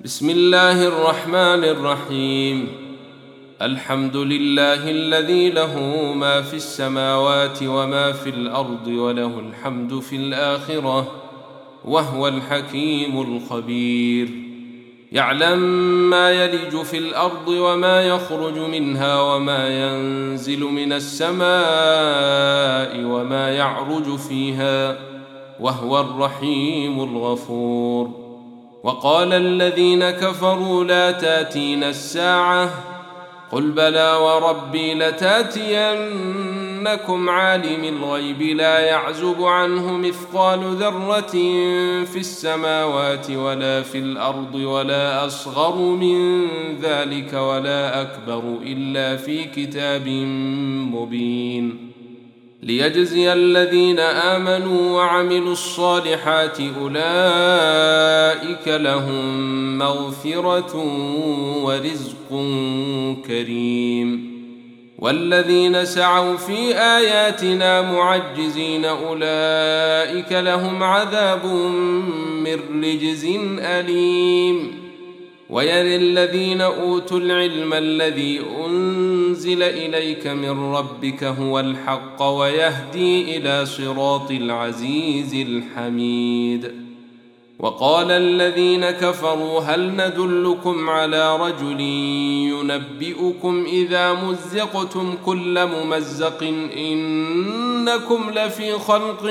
بسم الله الرحمن الرحيم. الحمد لله الذي له ما في السماوات وما في الأرض وله الحمد في الآخرة وهو الحكيم الخبير. يعلم ما يلج في الأرض وما يخرج منها وما ينزل من السماء وما يعرج فيها وهو الرحيم الغفور. وقال الذين كفروا لا تأتينا الساعة قل بلى وربي لتأتينكم عالم الغيب لا يعزب عنه مثقال ذرة في السماوات ولا في الأرض ولا أصغر من ذلك ولا أكبر إلا في كتاب مبين ليجزي الذين آمنوا وعملوا الصالحات أولئك لهم مغفرة ورزق كريم. والذين سعوا في آياتنا معجزين أولئك لهم عذاب من رجز أليم. ويرى الذين أوتوا العلم الذي أنزل إليك من ربك هو الحق ويهدي إلى صراط العزيز الحميد. وقال الذين كفروا هل ندلكم على رجل ينبئكم إذا مزقتم كل ممزق إنكم لفي خلق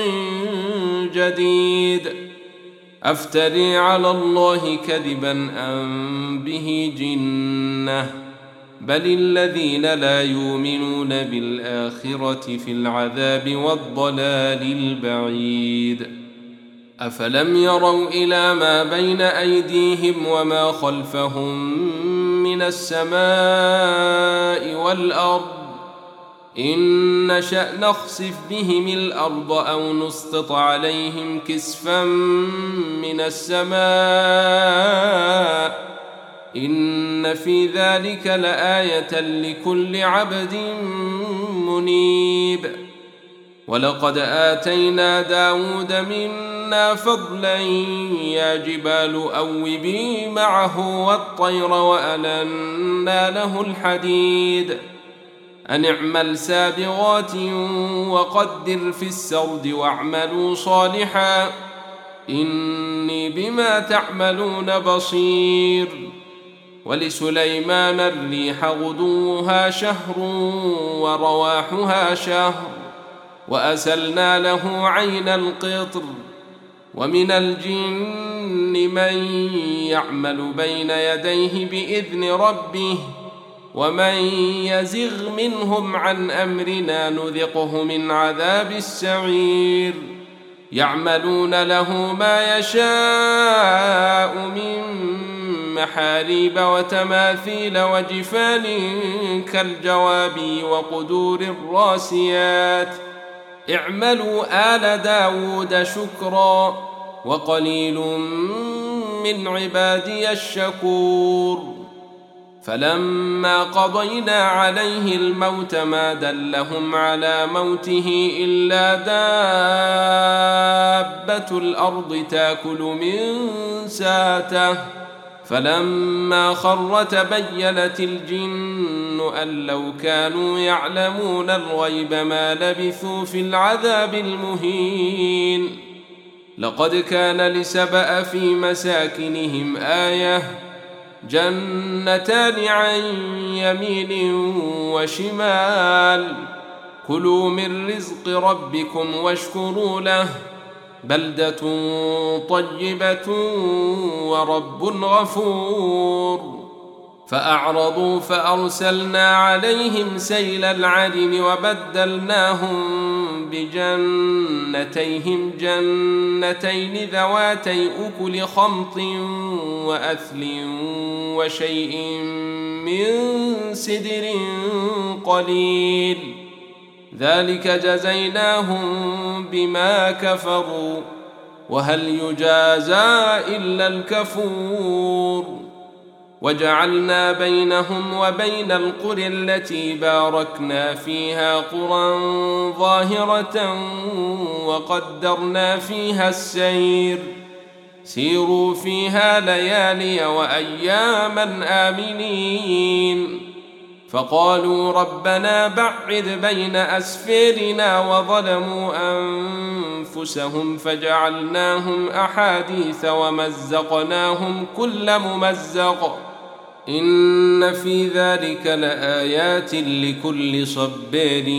جديد أفتري على الله كذبا أم به جنة بل الذين لا يؤمنون بالآخرة في العذاب والضلال البعيد. أفلم يروا إلى ما بين أيديهم وما خلفهم من السماء والأرض إن نشأ نخسف بهم الأرض أو نسقط عليهم كسفا من السماء إن في ذلك لآية لكل عبد منيب. ولقد آتينا داود منا فضلا يا جبال أوبي معه والطير وألنا له الحديد أن اعمل سابغات وقدر في السرد واعملوا صالحا إني بما تعملون بصير. ولسليمان الريح غدوها شهر ورواحها شهر وأسلنا له عين القطر. ومن الجن من يعمل بين يديه بإذن ربه ومن يزغ منهم عن أمرنا نذقه من عذاب السعير. يعملون له ما يشاء من محاريب وتماثيل وجفان كالجواب وقدور الراسيات اعملوا آل داود شكرا وقليل من عبادي الشكور. فلما قضينا عليه الموت ما دلهم على موته إلا دابة الأرض تأكل من ساته فلما خر تبينت الجن أن لو كانوا يعلمون الغيب ما لبثوا في العذاب المهين. لقد كان لسبأ في مساكنهم آية جنتان عن يمين وشمال كلوا من رزق ربكم واشكروا له بلدة طيبة ورب غفور. فأعرضوا فأرسلنا عليهم سيل العرم وبدلناهم بجنتيهم جنتين ذواتي أكل خمط وأثل وشيء من سدر قليل ذلك جزيناهم بما كفروا وهل يجازى إلا الكفور. وجعلنا بينهم وبين القرى التي باركنا فيها قرى ظاهرة وقدرنا فيها السير سيروا فيها ليالي وأياما آمنين. فقالوا ربنا بعد بين أسفارنا وظلموا أنفسهم فجعلناهم أحاديث ومزقناهم كل ممزق إن في ذلك لآيات لكل صبار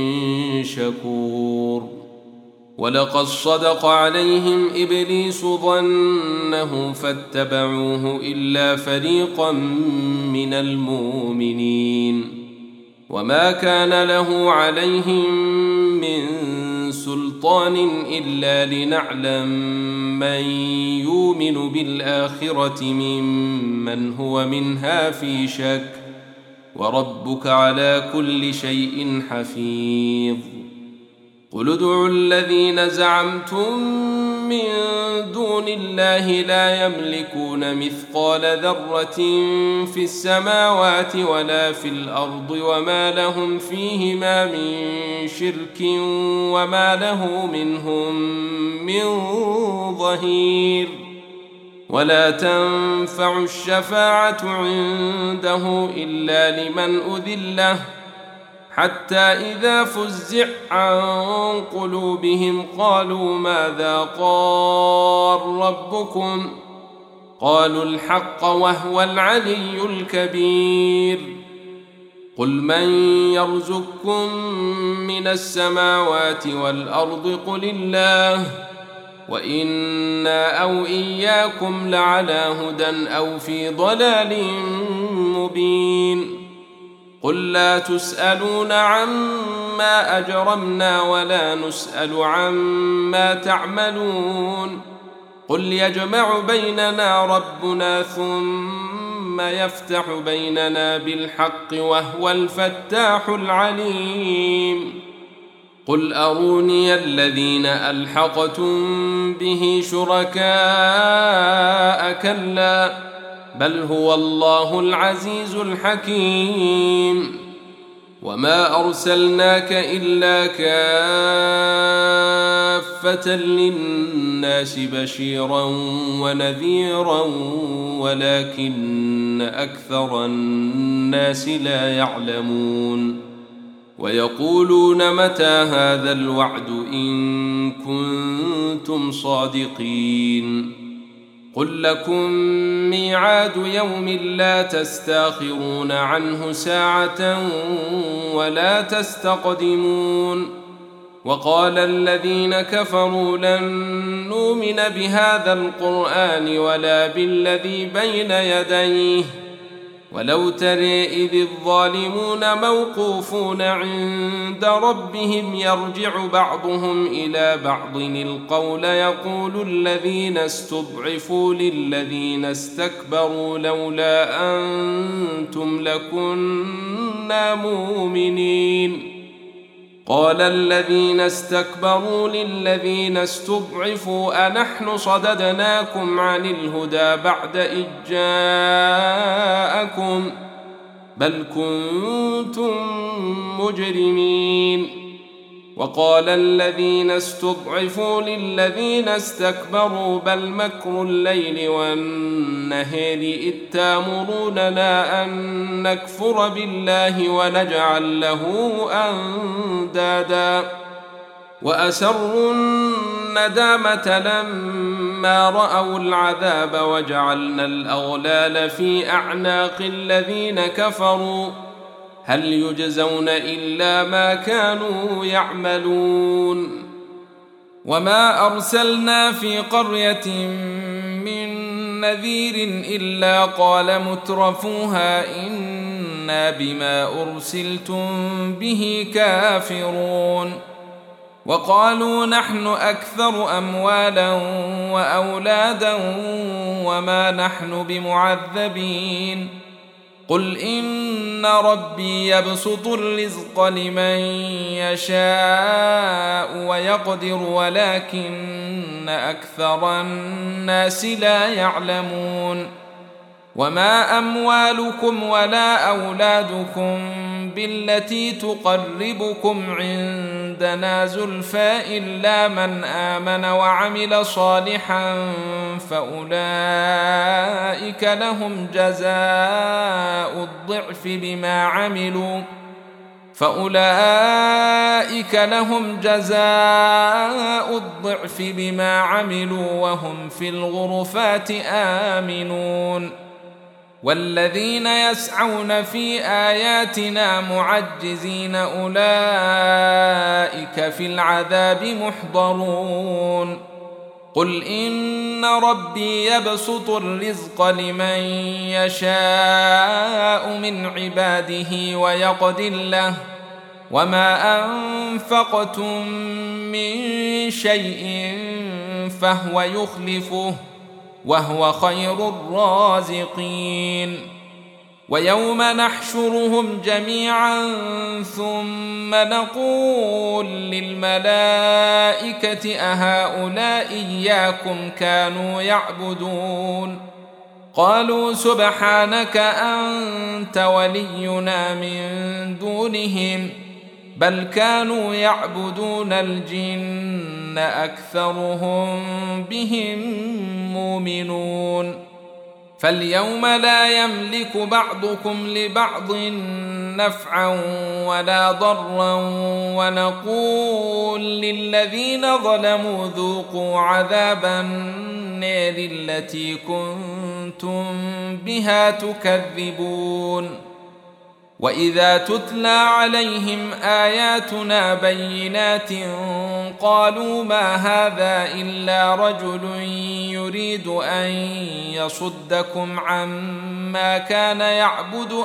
شكور. ولقد صدق عليهم إبليس ظنه فاتبعوه إلا فريقا من المؤمنين وما كان له عليهم من سلطان إلا لنعلم من يؤمن بالآخرة ممن هو منها في شك وربك على كل شيء حفيظ. قل ادعوا الذين زعمتم من دون الله لا يملكون مثقال ذرة في السماوات ولا في الأرض وما لهم فيهما من شرك وما له منهم من ظهير. ولا تنفع الشفاعة عنده إلا لمن أذن له حتى إذا فزع عن قلوبهم قالوا ماذا قال ربكم قالوا الحق وهو العلي الكبير. قل من يرزقكم من السماوات والأرض قل الله وإنا أو إياكم لعلى هدى أو في ضلال مبين. قل لا تسألون عما أجرمنا ولا نسأل عما تعملون. قل يجمع بيننا ربنا ثم يفتح بيننا بالحق وهو الفتاح العليم. قل أروني الذين ألحقتم به شركاء كلا بل هو الله العزيز الحكيم. وما أرسلناك إلا كافة للناس بشيرا ونذيرا ولكن أكثر الناس لا يعلمون. ويقولون متى هذا الوعد إن كنتم صادقين. قل لكم ميعاد يوم لا تستاخرون عنه ساعة ولا تستقدمون. وقال الذين كفروا لن نؤمن بهذا القرآن ولا بالذي بين يديه ولو ترى إذ الظالمون موقوفون عند ربهم يرجع بعضهم إلى بعض القول يقول الذين استضعفوا للذين استكبروا لولا أنتم لكنا مؤمنين. قال الذين استكبروا للذين استضعفوا أنحن صددناكم عن الهدى بعد إذ جاءكم بل كنتم مجرمين. وقال الذين استضعفوا للذين استكبروا بل مكر الليل والنهار إذ تأمروننا أن نكفر بالله ونجعل له أندادا وأسروا الندامة لما رأوا العذاب وجعلنا الأغلال في أعناق الذين كفروا هل يجزون إلا ما كانوا يعملون. وما أرسلنا في قرية من نذير إلا قال مترفوها إنا بما أرسلتم به كافرون. وقالوا نحن أكثر أموالا وأولادا وما نحن بمعذبين. قل إن ربي يبسط الرزق لمن يشاء ويقدر ولكن أكثر الناس لا يعلمون. وما أموالكم ولا أولادكم بالتي تقربكم عندنا زلفى إلا من آمن وعمل صالحا فأولئك لهم جزاء الضعف بما عملوا وهم في الغرفات آمنون. والذين يسعون في آياتنا معجزين أولئك في العذاب محضرون. قل إن ربي يبسط الرزق لمن يشاء من عباده ويقدر له وما أنفقتم من شيء فهو يخلفه وهو خير الرازقين. ويوم نحشرهم جميعا ثم نقول للملائكة أهؤلاء إياكم كانوا يعبدون قالوا سبحانك أنت ولينا من دونهم بل كانوا يعبدون الجن أكثرهم بهم مؤمنون. فاليوم لا يملك بعضكم لبعض نفعا ولا ضرا ونقول للذين ظلموا ذوقوا عذاب النار التي كنتم بها تكذبون. وإذا تتلى عليهم آياتنا بينات قالوا ما هذا إلا رجل يريد أن يصدكم عما كان يعبد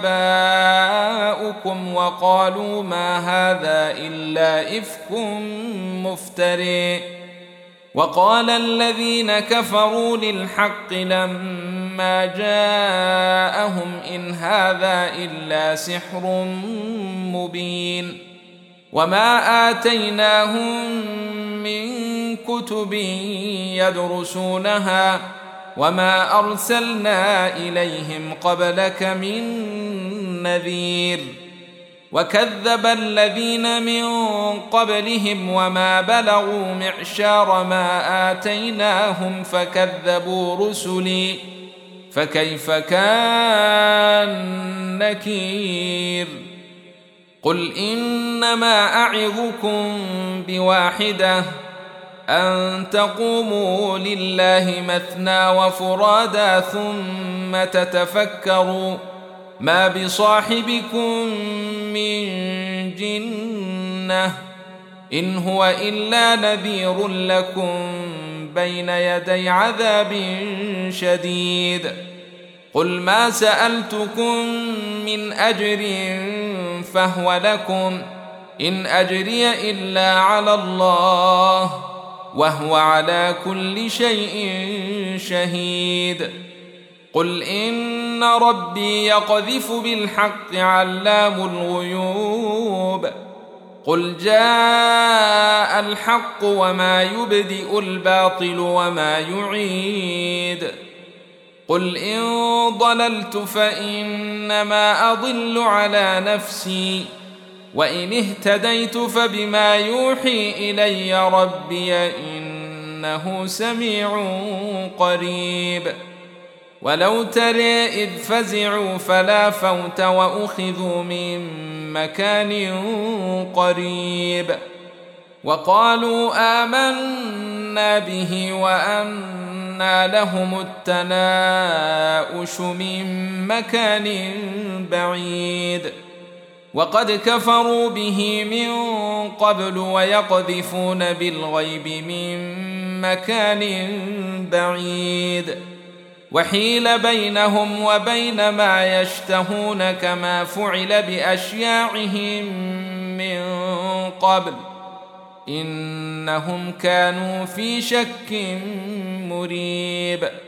آباؤكم وقالوا ما هذا إلا إفك مفتري. وقال الذين كفروا للحق لما جاءهم إن هذا إلا سحر مبين. وما آتيناهم من كتب يدرسونها وما أرسلنا إليهم قبلك من نذير. وكذب الذين من قبلهم وما بلغوا معشار ما آتيناهم فكذبوا رسلي فكيف كان نكير. قل إنما أعظكم بواحدة أن تقوموا لله مثنى وفرادا ثم تتفكروا ما بصاحبكم من جنة إن هو إلا نذير لكم بين يدي عذاب شديد. قل ما سألتكم من أجر فهو لكم إن أجري إلا على الله وهو على كل شيء شهيد. قل إن ربي يقذف بالحق علام الغيوب. قل جاء الحق وما يبدئ الباطل وما يعيد. قل إن ضللت فإنما أضل على نفسي وإن اهتديت فبما يوحي إلي ربي إنه سميع قريب. ولو ترى إذ فزعوا فلا فوت وأخذوا من مكان قريب وقالوا آمنا به وأنى لهم التناؤش من مكان بعيد. وقد كفروا به من قبل ويقذفون بالغيب من مكان بعيد. وحيل بينهم وبين ما يشتهون كما فعل بأشياعهم من قبل إنهم كانوا في شك مريب.